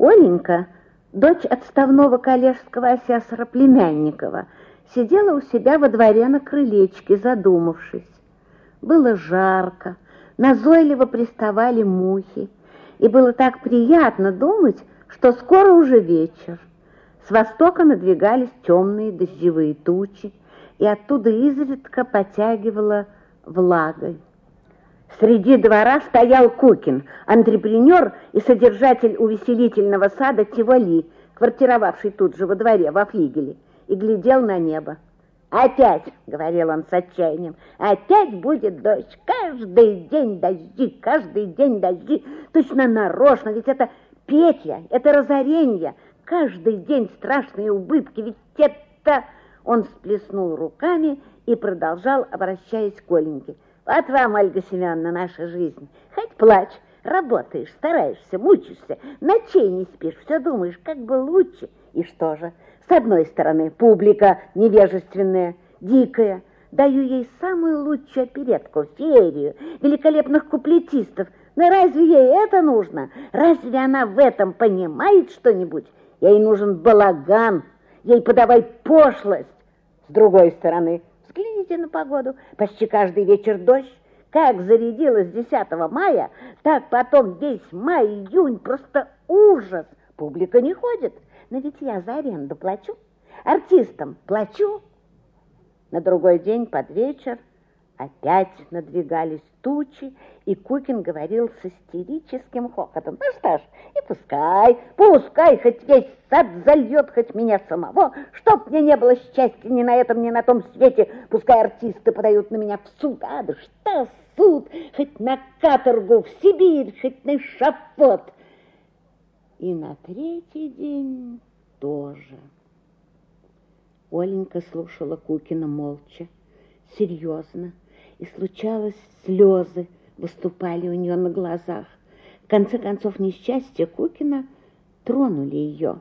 Оленька, дочь отставного коллежского асессора Племянникова, сидела у себя во дворе на крылечке, задумавшись. Было жарко, назойливо приставали мухи, и было так приятно думать, что скоро уже вечер. С востока надвигались темные дождевые тучи, и оттуда изредка потягивало влагой. Среди двора стоял Кукин, антрепренер и содержатель увеселительного сада Тиволи, квартировавший тут же во дворе, во флигеле, и глядел на небо. «Опять, — говорил он с отчаянием, — опять будет дождь, каждый день дожди, каждый день дожди, точно нарочно, ведь это петля, это разоренье, каждый день страшные убытки, ведь это...» Он всплеснул руками и продолжал, обращаясь к Оленьке. «Вот вам, Ольга Семеновна, наша жизнь. Хоть плачь, работаешь, стараешься, мучишься, ночей не спишь, все думаешь, как бы лучше. И что же? С одной стороны, публика невежественная, дикая. Даю ей самую лучшую оперетку, феерию, великолепных куплетистов. Но разве ей это нужно? Разве она в этом понимает что-нибудь? Ей нужен балаган, ей подавай пошлость. С другой стороны, взгляните на погоду. Почти каждый вечер дождь. Как зарядилось 10 мая, так потом весь май, июнь, просто ужас. Публика не ходит. Но ведь я за аренду плачу, артистам плачу. На другой день под вечер опять надвигались тучи, и Кукин говорил с истерическим хохотом. Ну что ж, и пускай, хоть весь сад зальет, хоть меня самого, чтоб мне не было счастья ни на этом, ни на том свете, пускай артисты подают на меня в суд. А да что суд, хоть на каторгу, в Сибирь, хоть на эшафот. И на третий день тоже. Оленька слушала Кукина молча, серьезно, и случалось, слезы выступали у нее на глазах. В конце концов, несчастье Кукина тронули ее.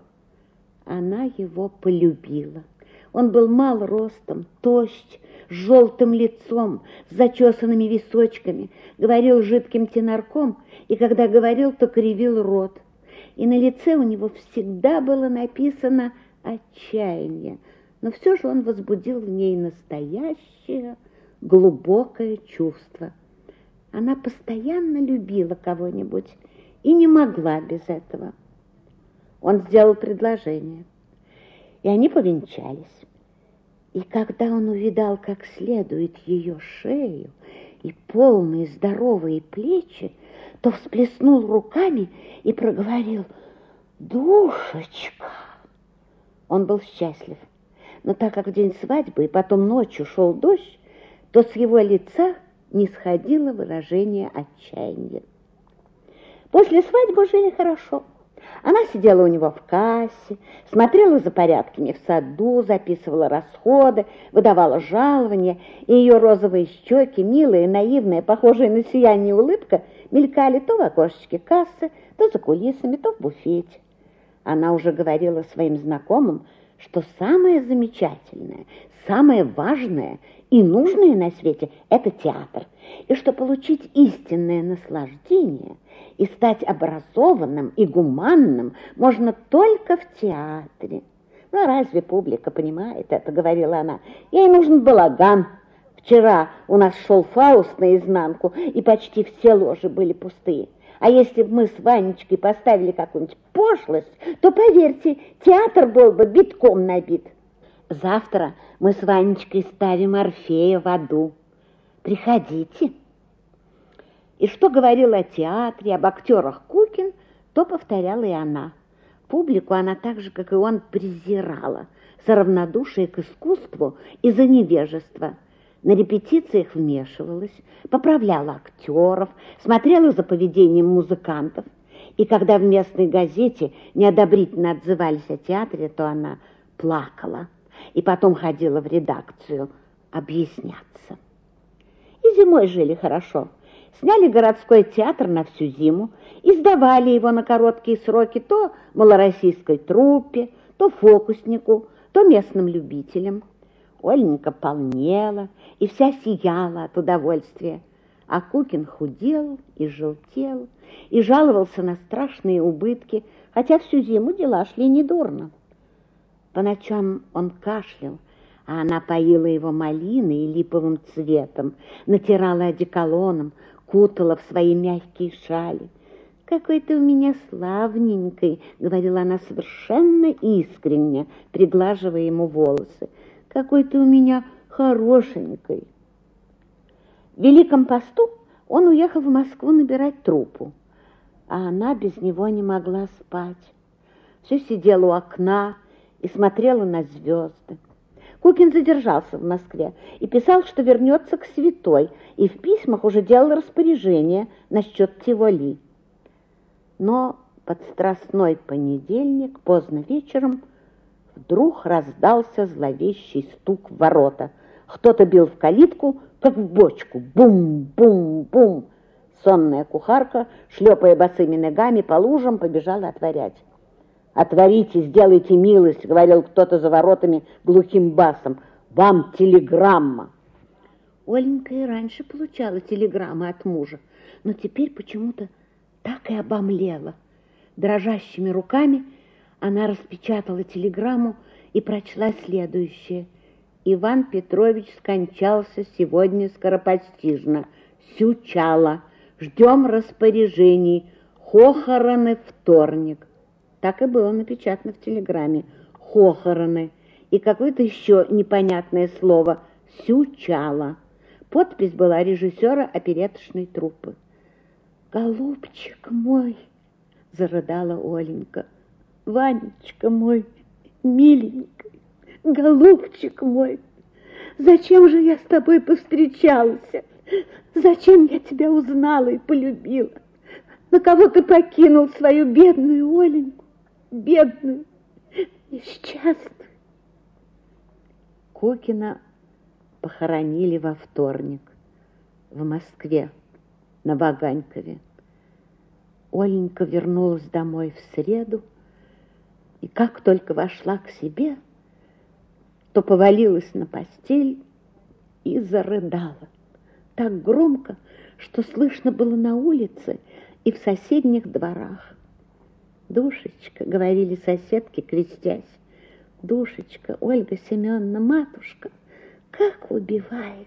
Она его полюбила. Он был мал ростом, тощ, с желтым лицом, с зачесанными височками, говорил жидким тенорком, и когда говорил, то кривил рот. И на лице у него всегда было написано отчаяние, но все же он возбудил в ней настоящее глубокое чувство. Она постоянно любила кого-нибудь и не могла без этого. Он сделал предложение, и они повенчались. И когда он увидал как следует ее шею и полные здоровые плечи, то всплеснул руками и проговорил: «Душечка!» Он был счастлив, но так как в день свадьбы и потом ночью шел дождь, то с его лица не сходило выражение отчаяния. После свадьбы жили хорошо. Она сидела у него в кассе, смотрела за порядками в саду, записывала расходы, выдавала жалования, и ее розовые щеки, милая, наивная, похожая на сияние улыбка, мелькали то в окошечке кассы, то за кулисами, то в буфете. Она уже говорила своим знакомым, что самое замечательное, самое важное и нужное на свете – это театр, и что получить истинное наслаждение и стать образованным и гуманным можно только в театре. «Ну, разве публика понимает это?» – говорила она. «Ей нужен балаган. Вчера у нас шел Фауст наизнанку, и почти все ложи были пустые. А если бы мы с Ванечкой поставили какую-нибудь пошлость, то, поверьте, театр был бы битком набит. Завтра мы с Ванечкой ставим Орфея в аду. Приходите». И что говорил о театре, об актерах Кукин, то повторяла и она. Публику она так же, как и он, презирала за равнодушие к искусству и за невежество. На репетициях вмешивалась, поправляла актеров, смотрела за поведением музыкантов. И когда в местной газете неодобрительно отзывались о театре, то она плакала и потом ходила в редакцию объясняться. И зимой жили хорошо. Сняли городской театр на всю зиму и сдавали его на короткие сроки то малороссийской труппе, то фокуснику, то местным любителям. Оленька полнела и вся сияла от удовольствия, а Кукин худел и желтел, и жаловался на страшные убытки, хотя всю зиму дела шли недурно. По ночам он кашлял, а она поила его малиной и липовым цветом, натирала одеколоном, кутала в свои мягкие шали. «Какой ты у меня славненький», — говорила она совершенно искренне, приглаживая ему волосы. «Какой ты у меня хорошенький». В Великом посту он уехал в Москву набирать труппу, а она без него не могла спать. Все сидела у окна и смотрела на звезды. Кукин задержался в Москве и писал, что вернется к святой, и в письмах уже делал распоряжение насчет Тиволи. Но под страстной понедельник, поздно вечером, вдруг раздался зловещий стук в ворота. Кто-то бил в калитку, как в бочку. Бум-бум-бум! Сонная кухарка, шлепая босыми ногами по лужам, побежала отворять. «Отворите, сделайте милость», — говорил кто-то за воротами глухим басом. «Вам телеграмма». Оленька и раньше получала телеграммы от мужа, но теперь почему-то так и обомлела. Дрожащими руками она распечатала телеграмму и прочла следующее. «Иван Петрович скончался сегодня скоропостижно. Сючало. Ждем распоряжений. Хохороны вторник». Так и было напечатано в телеграмме. Хохороны. И какое-то еще непонятное слово. Сючало. Подпись была режиссера опереточной труппы. «Голубчик мой!» — зарыдала Оленька. «Ванечка мой, миленький, голубчик мой, зачем же я с тобой повстречалась? Зачем я тебя узнала и полюбила? На кого ты покинул свою бедную Оленьку, бедную, несчастную?» Кукина похоронили во вторник в Москве, на Ваганькове. Оленька вернулась домой в среду, и как только вошла к себе, то повалилась на постель и зарыдала. Так громко, что слышно было на улице и в соседних дворах. «Душечка», — говорили соседки, крестясь, «Душечка, Ольга Семеновна, матушка, как убивается!»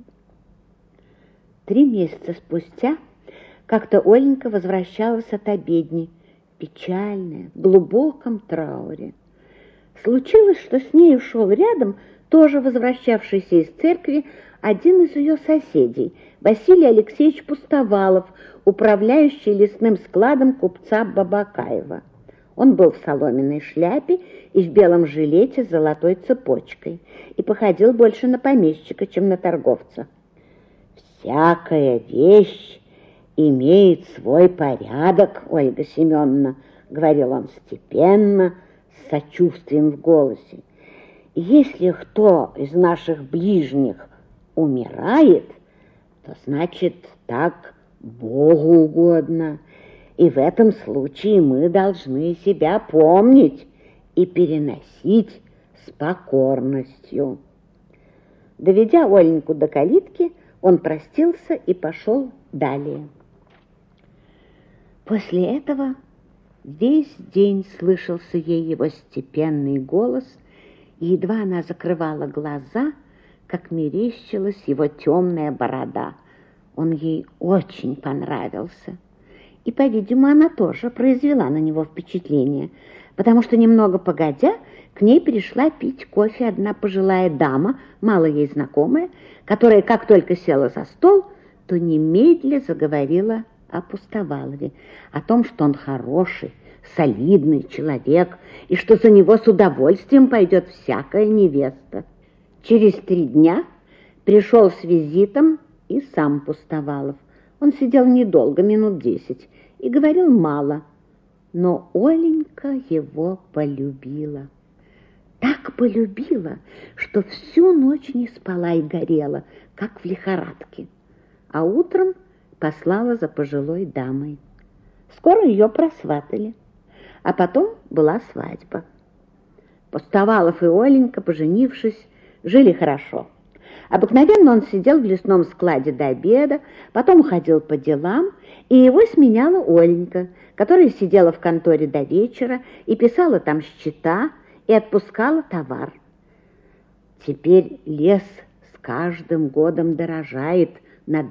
3 месяца спустя как-то Оленька возвращалась от обедни, печальная, в глубоком трауре. Случилось, что с ней шел рядом, тоже возвращавшийся из церкви, один из ее соседей, Василий Алексеевич Пустовалов, управляющий лесным складом купца Бабакаева. Он был в соломенной шляпе и в белом жилете с золотой цепочкой и походил больше на помещика, чем на торговца. «Всякая вещь имеет свой порядок, Ольга Семеновна», — говорил он степенно, с сочувствием в голосе. «Если кто из наших ближних умирает, то значит так Богу угодно, и в этом случае мы должны себя помнить и переносить с покорностью». Доведя Оленьку до калитки, он простился и пошел далее. После этого весь день слышался ей его степенный голос, и едва она закрывала глаза, как мерещилась его темная борода. Он ей очень понравился. И, по-видимому, она тоже произвела на него впечатление, потому что немного погодя к ней пришла пить кофе одна пожилая дама, мало ей знакомая, которая, как только села за стол, то немедля заговорила о Пустовалове, о том, что он хороший, солидный человек, и что за него с удовольствием пойдет всякая невеста. Через 3 дня пришел с визитом и сам Пустовалов. Он сидел недолго, минут 10, и говорил мало, но Оленька его полюбила. Так полюбила, что всю ночь не спала и горела, как в лихорадке, а утром послала за пожилой дамой. Скоро ее просватали, а потом была свадьба. Пустовалов и Оленька, поженившись, жили хорошо. Обыкновенно он сидел в лесном складе до обеда, потом уходил по делам, и его сменяла Оленька, которая сидела в конторе до вечера и писала там счета и отпускала товар. Теперь лес с каждым годом дорожает на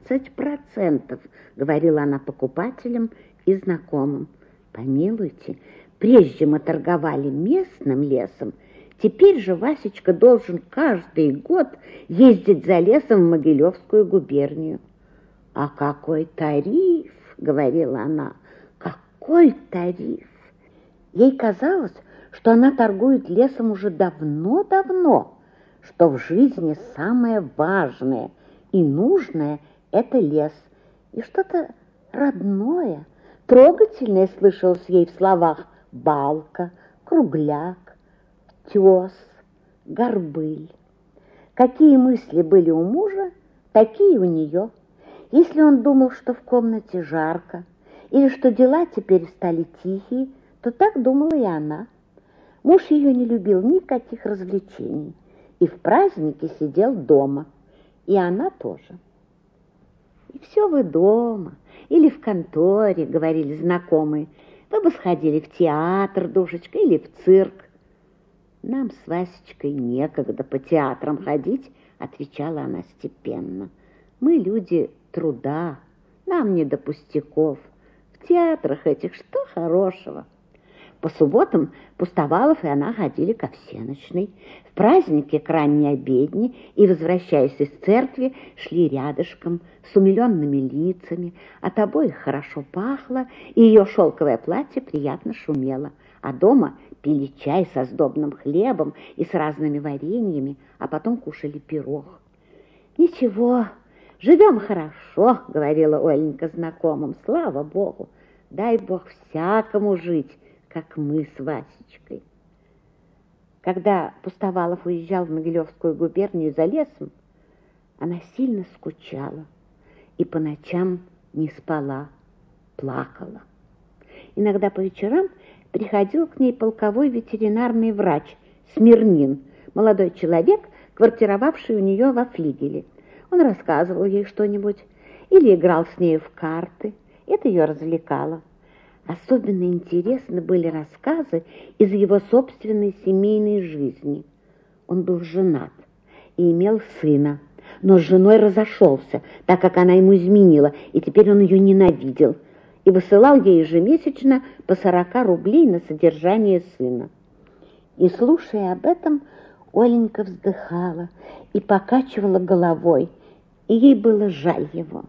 20%, говорила она покупателям и знакомым. Помилуйте, прежде мы торговали местным лесом, теперь же Васечка должен каждый год ездить за лесом в Могилевскую губернию. «А какой тариф!» — говорила она. «Какой тариф!» Ей казалось, что она торгует лесом уже давно-давно, что в жизни самое важное и нужное — это лес, и что-то родное, трогательное слышалось ей в словах «балка», «кругляк», «тес», «горбыль». Какие мысли были у мужа, такие у нее. Если он думал, что в комнате жарко, или что дела теперь стали тихие, то так думала и она. Муж ее не любил никаких развлечений, и в праздники сидел дома, и она тоже. «И все вы дома или в конторе», — говорили знакомые. «Вы бы сходили в театр, душечка, или в цирк». «Нам с Васечкой некогда по театрам ходить», — отвечала она степенно. «Мы люди труда, нам не до пустяков. В театрах этих что хорошего?» По субботам Пустовалов и она ходили ко всеночной. В праздники к ранней обедне и, возвращаясь из церкви, шли рядышком с умиленными лицами. От обоих хорошо пахло, и ее шелковое платье приятно шумело. А дома пили чай со сдобным хлебом и с разными вареньями, а потом кушали пирог. «Ничего, живем хорошо», — говорила Оленька знакомым. «Слава Богу, дай Бог всякому жить, как мы с Васечкой». Когда Пустовалов уезжал в Могилевскую губернию за лесом, она сильно скучала и по ночам не спала, плакала. Иногда по вечерам приходил к ней полковой ветеринарный врач Смирнин, молодой человек, квартировавший у нее во флигеле. Он рассказывал ей что-нибудь или играл с нею в карты. Это ее развлекало. Особенно интересны были рассказы из его собственной семейной жизни. Он был женат и имел сына, но с женой разошелся, так как она ему изменила, и теперь он ее ненавидел, и высылал ей ежемесячно по 40 рублей на содержание сына. И, слушая об этом, Оленька вздыхала и покачивала головой, и ей было жаль его.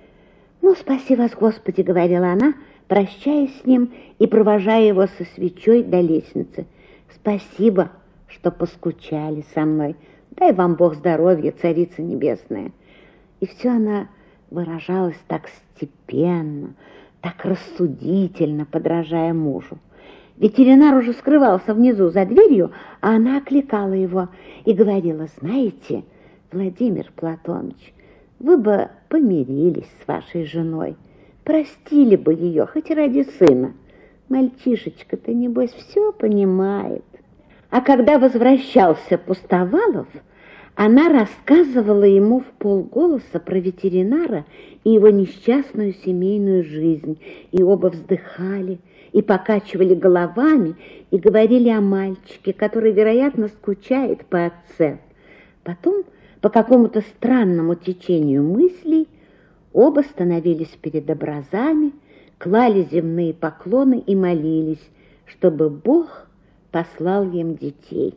«Ну, спаси вас, Господи», — говорила она, прощаясь с ним и провожая его со свечой до лестницы. «Спасибо, что поскучали со мной. Дай вам Бог здоровья, Царица Небесная». И все она выражалась так степенно, так рассудительно, подражая мужу. Ветеринар уже скрывался внизу за дверью, а она окликала его и говорила: «Знаете, Владимир Платоныч, вы бы помирились с вашей женой, простили бы ее, хоть ради сына. Мальчишечка-то, небось, все понимает». А когда возвращался Пустовалов, она рассказывала ему вполголоса про ветеринара и его несчастную семейную жизнь, и оба вздыхали, и покачивали головами, и говорили о мальчике, который, вероятно, скучает по отце. Потом, по какому-то странному течению мыслей, оба становились перед образами, клали земные поклоны и молились, чтобы Бог послал им детей.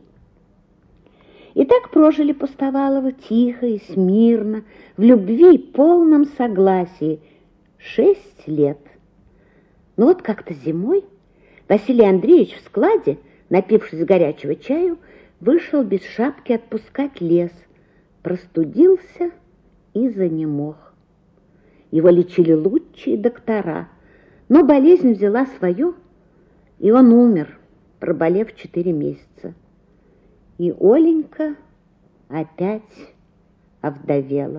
И так прожили Пустоваловы тихо и смирно, в любви и полном согласии 6 лет. Но вот как-то зимой Василий Андреевич в складе, напившись горячего чаю, вышел без шапки отпускать лес, простудился и занемог. Его лечили лучшие доктора, но болезнь взяла свое, и он умер, проболев 4 месяца. И Оленька опять овдовела.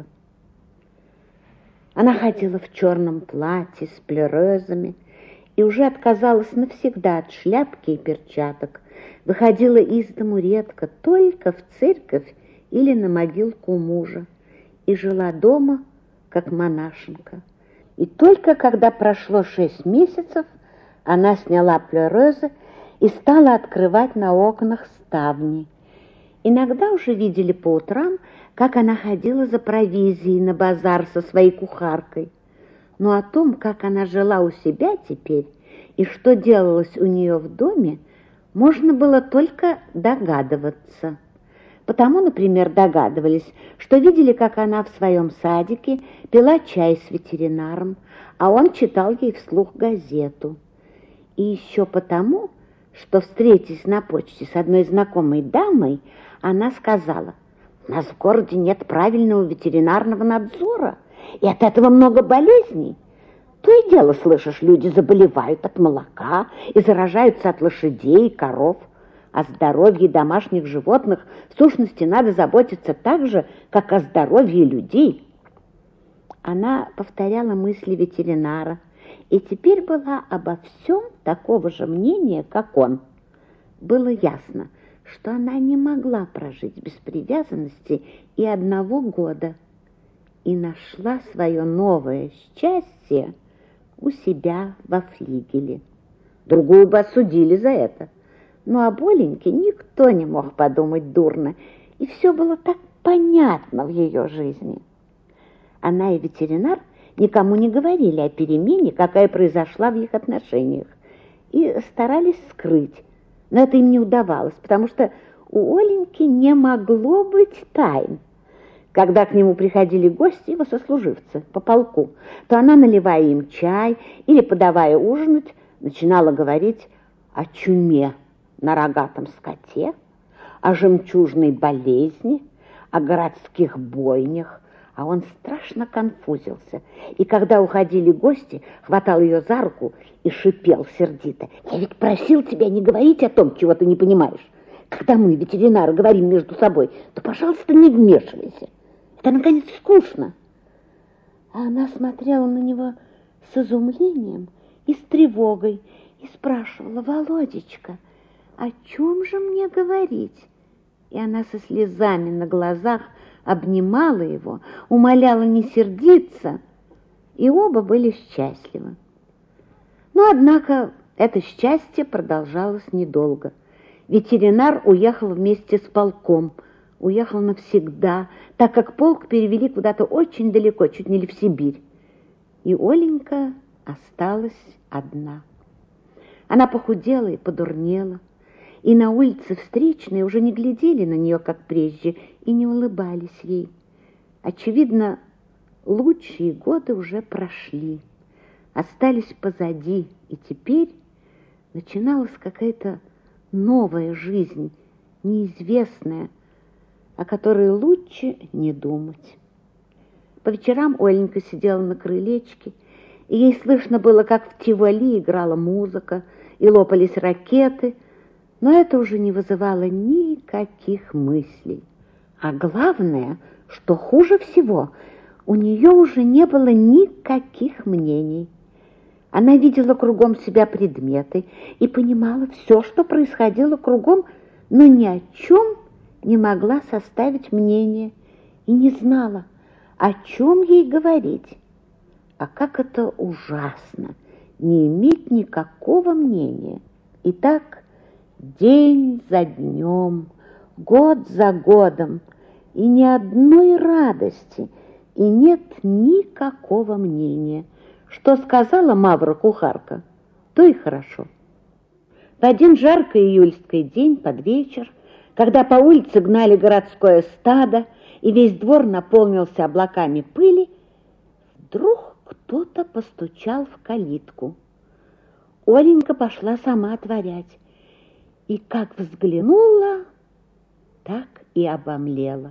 Она ходила в черном платье с плюрезами и уже отказалась навсегда от шляпки и перчаток, выходила из дому редко, только в церковь или на могилку мужа и жила дома, как монашенка. И только когда прошло 6 месяцев, она сняла плюрезы и стала открывать на окнах ставни. Иногда уже видели по утрам, как она ходила за провизией на базар со своей кухаркой. Но о том, как она жила у себя теперь и что делалось у нее в доме, можно было только догадываться. Потому, например, догадывались, что видели, как она в своем садике пила чай с ветеринаром, а он читал ей вслух газету. И еще потому, что, встретясь на почте с одной знакомой дамой, она сказала: «У нас в городе нет правильного ветеринарного надзора, и от этого много болезней. То и дело, слышишь, люди заболевают от молока и заражаются от лошадей и коров. О здоровье домашних животных в сущности надо заботиться так же, как о здоровье людей». Она повторяла мысли ветеринара и теперь была обо всем такого же мнения, как он. Было ясно, что она не могла прожить без привязанности и 1 года, и нашла свое новое счастье у себя во флигеле. Другую бы осудили за это. Но о Оленьке никто не мог подумать дурно, и все было так понятно в ее жизни. Она и ветеринар никому не говорили о перемене, какая произошла в их отношениях, и старались скрыть, но это им не удавалось, потому что у Оленьки не могло быть тайн. Когда к нему приходили гости, его сослуживцы по полку, то она, наливая им чай или подавая ужинать, начинала говорить о чуме на рогатом скоте, о жемчужной болезни, о городских бойнях, а он страшно конфузился. И когда уходили гости, хватал ее за руку и шипел сердито: «Я ведь просил тебя не говорить о том, чего ты не понимаешь. Когда мы, ветеринары, говорим между собой, то, пожалуйста, не вмешивайся. Это, наконец, скучно». А она смотрела на него с изумлением и с тревогой и спрашивала: «Володечка, о чем же мне говорить?» И она со слезами на глазах обнимала его, умоляла не сердиться, и оба были счастливы. Но, однако, это счастье продолжалось недолго. Ветеринар уехал вместе с полком, уехал навсегда, так как полк перевели куда-то очень далеко, чуть не ли в Сибирь. И Оленька осталась одна. Она похудела и подурнела, и на улице встречные уже не глядели на нее, как прежде, и не улыбались ей. Очевидно, лучшие годы уже прошли, остались позади, и теперь начиналась какая-то новая жизнь, неизвестная, о которой лучше не думать. По вечерам Оленька сидела на крылечке, и ей слышно было, как в Тиволи играла музыка и лопались ракеты, но это уже не вызывало никаких мыслей. А главное, что хуже всего, у нее уже не было никаких мнений. Она видела кругом себя предметы и понимала все, что происходило кругом, но ни о чем не могла составить мнение и не знала, о чем ей говорить. А как это ужасно не иметь никакого мнения. И так день за днем, год за годом, и ни одной радости, и нет никакого мнения. Что сказала Мавра-кухарка, то и хорошо. В один жаркий июльский день под вечер, когда по улице гнали городское стадо, и весь двор наполнился облаками пыли, вдруг кто-то постучал в калитку. Оленька пошла сама отворять, и как взглянула, так и обомлела.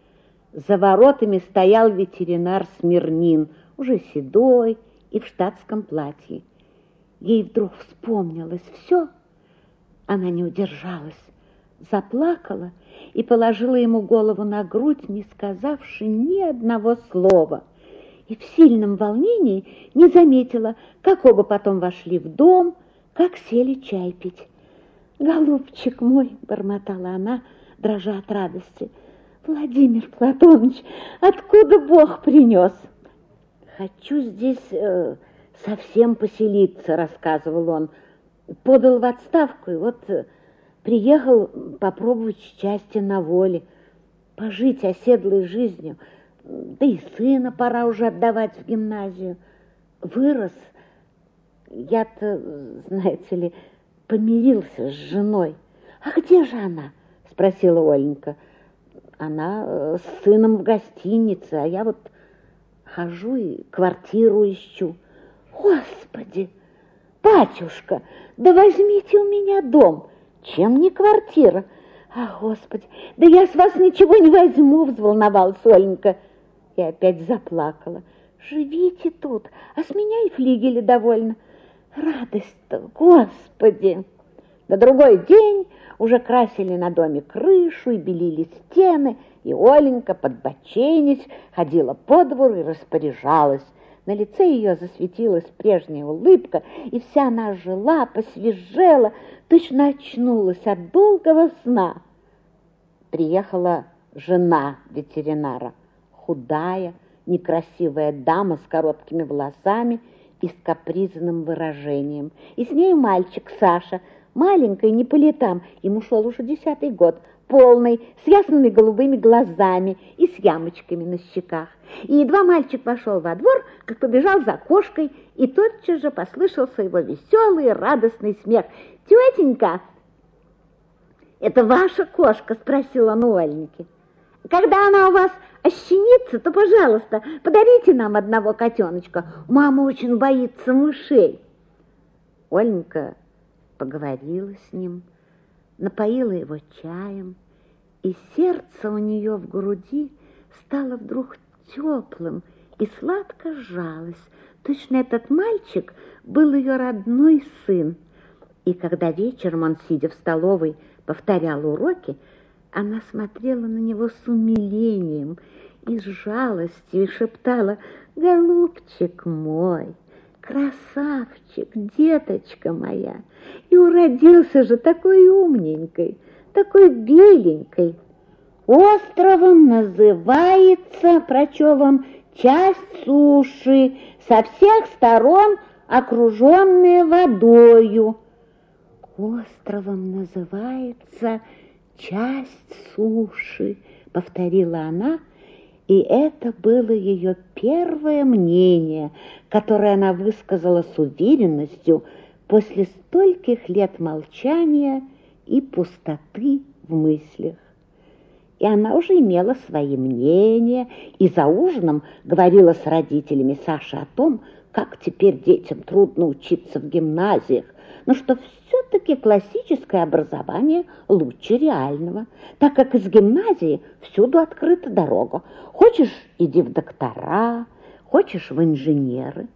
За воротами стоял ветеринар Смирнин, уже седой и в штатском платье. Ей вдруг вспомнилось все. Она не удержалась, заплакала и положила ему голову на грудь, не сказавши ни одного слова, и в сильном волнении не заметила, как оба потом вошли в дом, как сели чай пить. «Голубчик мой», — бормотала она, дрожа от радости, — Владимир Платоныч, откуда Бог принес? Хочу здесь совсем поселиться, рассказывал он. Подал в отставку и вот приехал попробовать счастье на воле, пожить оседлой жизнью. Да и сына пора уже отдавать в гимназию. Вырос. Я-то, знаете ли, помирился с женой. А где же она? Спросила Оленька. Она с сыном в гостинице, а я вот хожу и квартиру ищу. Господи, батюшка, да возьмите у меня дом. Чем не квартира? А, Господи, да я с вас ничего не возьму, взволновалась Оленька. И опять заплакала. Живите тут, а с меня и флигеля довольно. Радость-то, Господи! На другой день уже красили на доме крышу и белили стены, и Оленька, подбоченясь, ходила по двору и распоряжалась. На лице ее засветилась прежняя улыбка, и вся она жила, посвежела, точно очнулась от долгого сна. Приехала жена ветеринара, худая, некрасивая дама с короткими волосами и с капризным выражением. И с ней мальчик Саша, маленький, не по летам, ему шел уже 10-й год, полный, с ясными голубыми глазами и с ямочками на щеках. И едва мальчик вошел во двор, как побежал за кошкой, и тотчас же послышался его веселый, радостный смех. «Тетенька, это ваша кошка?» – спросил он у Оленьки. «Когда она у вас ощенится, то, пожалуйста, подарите нам одного котеночка. Мама очень боится мышей». Оленька поговорила с ним, напоила его чаем, и сердце у нее в груди стало вдруг теплым и сладко сжалось. Точно этот мальчик был ее родной сын. И когда вечером он, сидя в столовой, повторял уроки, она смотрела на него с умилением и с жалостью и шептала: «Голубчик мой, красавчик, деточка моя, и уродился же такой умненькой, такой беленькой. Островом называется, прочел он, часть суши, со всех сторон окруженная водою». «Островом называется часть суши», — повторила она, и это было ее первое мнение, которое она высказала с уверенностью после стольких лет молчания и пустоты в мыслях. И она уже имела свои мнения, и за ужином говорила с родителями Саши о том, как теперь детям трудно учиться в гимназиях, но что все-таки классическое образование лучше реального, так как из гимназии всюду открыта дорога. Хочешь – иди в доктора, хочешь – в инженеры.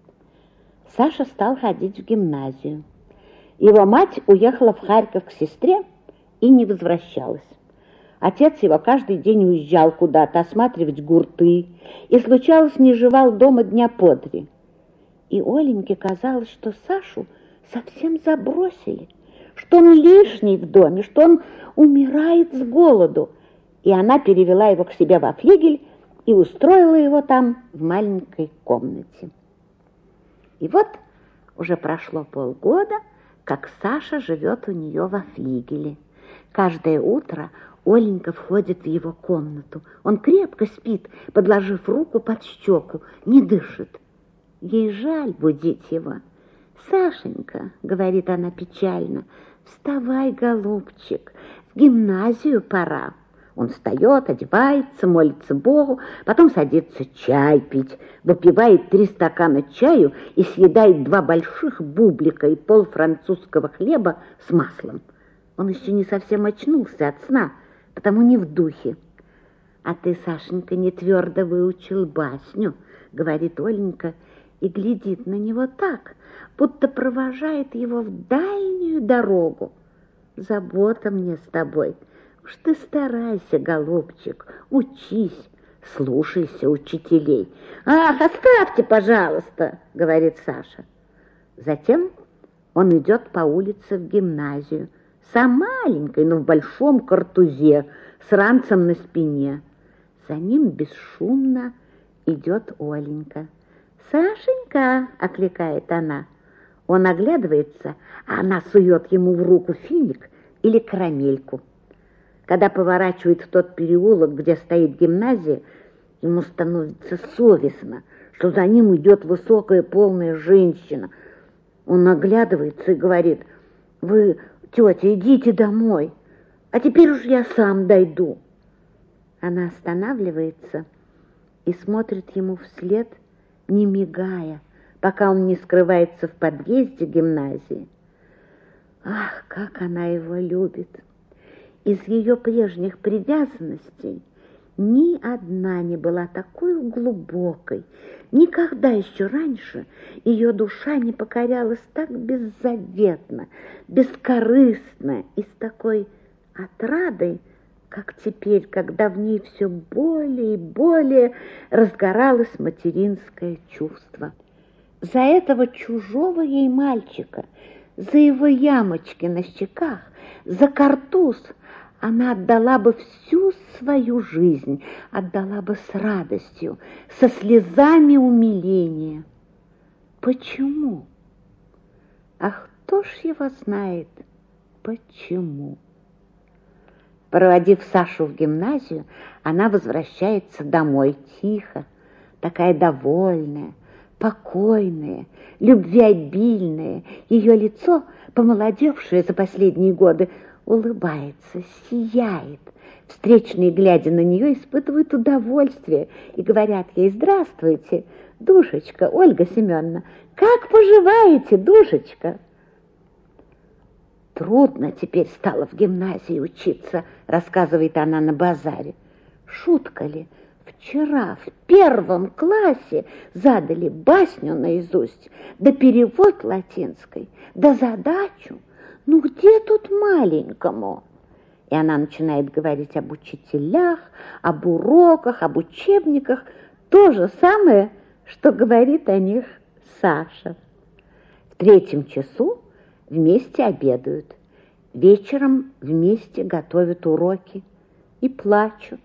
Саша стал ходить в гимназию. Его мать уехала в Харьков к сестре и не возвращалась. Отец его каждый день уезжал куда-то осматривать гурты и, случалось, не жевал дома дня по 3. И Оленьке казалось, что Сашу совсем забросили, что он лишний в доме, что он умирает с голоду. И она перевела его к себе во флигель и устроила его там в маленькой комнате. И вот уже прошло полгода, как Саша живет у нее во флигеле. Каждое утро Оленька входит в его комнату. Он крепко спит, подложив руку под щеку, не дышит. Ей жаль будить его. «Сашенька», — говорит она печально, — «вставай, голубчик, в гимназию пора». Он встает, одевается, молится Богу, потом садится чай пить, выпивает 3 стакана чаю и съедает 2 больших бублика и полфранцузского хлеба с маслом. Он еще не совсем очнулся от сна, потому не в духе. «А ты, Сашенька, не твердо выучил басню», — говорит Оленька, и глядит на него так, будто провожает его в дальнюю дорогу. «Забота мне с тобой. Уж ты старайся, голубчик, учись, слушайся учителей». «Ах, оставьте, пожалуйста», — говорит Саша. Затем он идет по улице в гимназию, Сам маленький, но в большом картузе, с ранцем на спине. За ним бесшумно идет Оленька. «Сашенька!» — окликает она. Он оглядывается, а она сует ему в руку финик или карамельку. Когда поворачивает в тот переулок, где стоит гимназия, ему становится совестно, что за ним идет высокая полная женщина. Он оглядывается и говорит: «Вы, тетя, идите домой, а теперь уж я сам дойду». Она останавливается и смотрит ему вслед, не мигая, пока он не скрывается в подъезде гимназии. Ах, как она его любит! Из ее прежних привязанностей ни одна не была такой глубокой. Никогда еще раньше ее душа не покорялась так беззаветно, бескорыстно и с такой отрадой, как теперь, когда в ней все более и более разгоралось материнское чувство. За этого чужого ей мальчика, за его ямочки на щеках, за картуз она отдала бы всю свою жизнь, отдала бы с радостью, со слезами умиления. Почему? Ах, кто ж его знает, почему? Проводив Сашу в гимназию, она возвращается домой тихо, такая довольная, покойная, любвеобильная. Ее лицо, помолодевшее за последние годы, улыбается, сияет. Встречные, глядя на нее, испытывают удовольствие и говорят ей: «Здравствуйте, душечка, Ольга Семеновна, как поживаете, душечка?» «Трудно теперь стало в гимназии учиться», — рассказывает она на базаре. «Шутка ли? Вчера в 1 классе задали басню наизусть, да перевод латинской, да задачу. Ну где тут маленькому?» И она начинает говорить об учителях, об уроках, об учебниках. То же самое, что говорит о них Саша. В 3 часу вместе обедают, вечером вместе готовят уроки и плачут.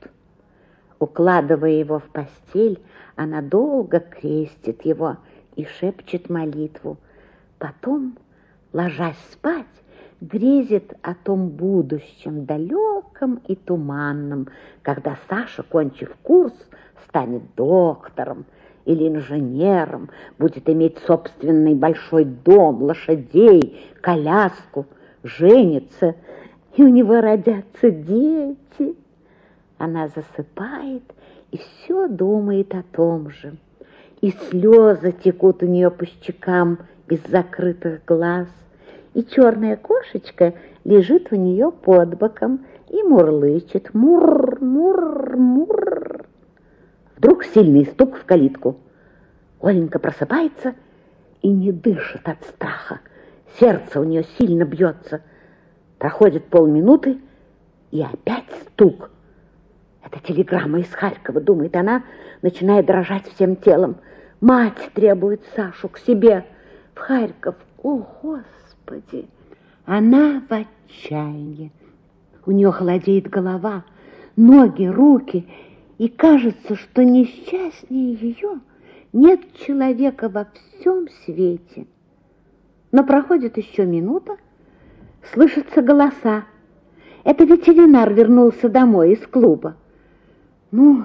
Укладывая его в постель, она долго крестит его и шепчет молитву. Потом, ложась спать, грезит о том будущем, далеком и туманном, когда Саша, кончив курс, станет доктором или инженером, будет иметь собственный большой дом, лошадей, коляску, женится, и у него родятся дети. Она засыпает и все думает о том же. И слезы текут у нее по щекам из закрытых глаз, и черная кошечка лежит у нее под боком и мурлычет: «Мур, мур, мур». Вдруг сильный стук в калитку. Оленька просыпается и не дышит от страха. Сердце у нее сильно бьется. Проходит полминуты, и опять стук. «Это телеграмма из Харькова», — думает она, начиная дрожать всем телом. «Мать требует Сашу к себе в Харьков. О, Господи!» Она в отчаянии. У нее холодеет голова, ноги, руки, и кажется, что несчастнее ее нет человека во всем свете. Но проходит еще минута, слышатся голоса. Это ветеринар вернулся домой из клуба. «Ну,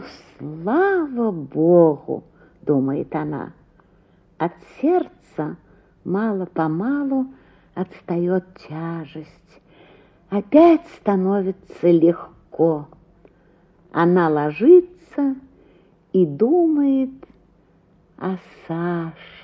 слава Богу!» — думает она. От сердца мало-помалу отстает тяжесть. Опять становится легко. Она ложится и думает о Саше.